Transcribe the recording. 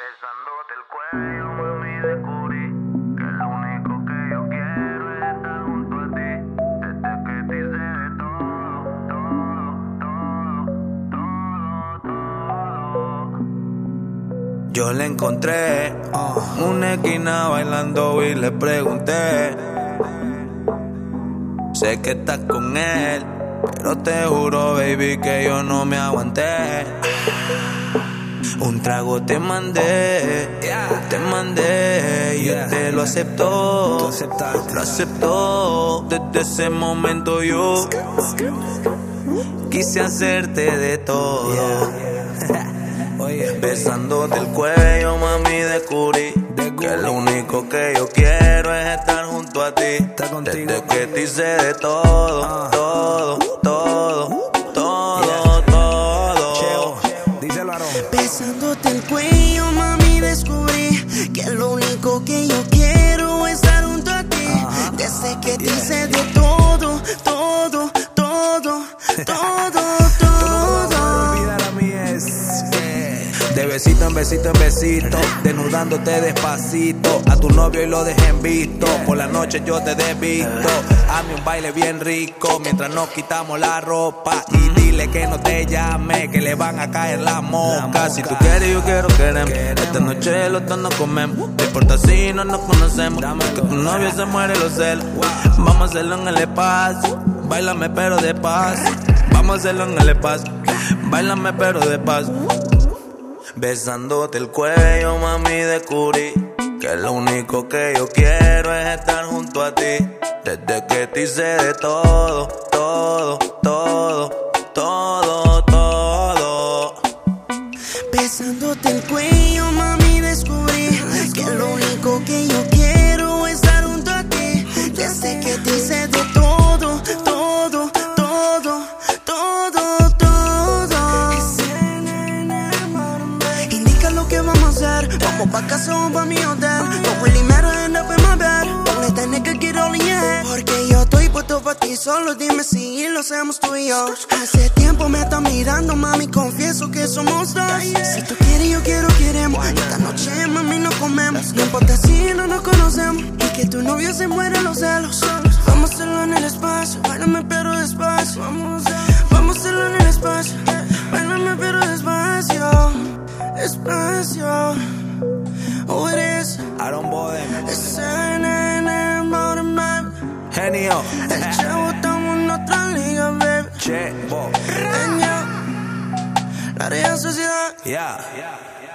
Besándote el cuello, mami, descubrí que lo único que yo quiero es estar junto a ti. Desde que te hice de todo, todo. Yo la encontré en una esquina bailando y le pregunté: sé que estás con él, pero te juro, baby, que yo no me aguanté. Un trago te mandé y usted lo aceptó. Lo aceptó. Desde ese momento yo quise hacerte de todo. Besándote el cuello, mami, descubrí que lo único que yo quiero es estar junto a ti. Desde que te hice de todo, todo. Besándote el cuello, mami, descubrí que lo único que yo quiero es estar junto a ti. Desde que te hice de todo. De besito en besito en besito, desnudándote despacito. A tu novio y lo dejé en visto. Por la noche yo te desvisto. Hazme un baile bien rico mientras nos quitamos la ropa. Y dile que no te llame, que le van a caer las moscas. Si tú quieres, yo quiero, queremos. Esta noche los dos nos comemos. No importa si no nos conocemos, que tu novio se muere los celos. Vamos a hacerlo en el espacio. Báilame pero de paz. Vamos a hacerlo en el espacio. Báilame pero de paz. Besándote el cuello, mami, descubrí que lo único que yo quiero es estar junto a ti. Desde que te hice de todo. Besándote el cuello, mami, descubrí que lo único que yo quiero es estar junto a ti. Desde que te hice de todo. Indica lo que vamos a hacer. Vamos pa' casa o pa' mi hotel. Como el dinero en la primavera. Donde tenés que quiero leer. Porque yo estoy puesto pa' ti. Solo dime si lo hacemos tú y yo. Hace tiempo me estás mirando, mami. Confieso que somos dos. Si tú quieres, yo quiero, queremos. Esta noche, mami, nos comemos. No importa si no nos conocemos. Y que tu novio se muera los celos. Vamos a hacerlo en el espacio. Báilame pero despacio. Vamos a hacerlo en el espacio. Báilame pero despacio. Espacio. Oh, it is. I don't bother. It's an motorman. Genio. El chavo estamos en otra liga, baby. Che, bo. La real sociedad. Yeah.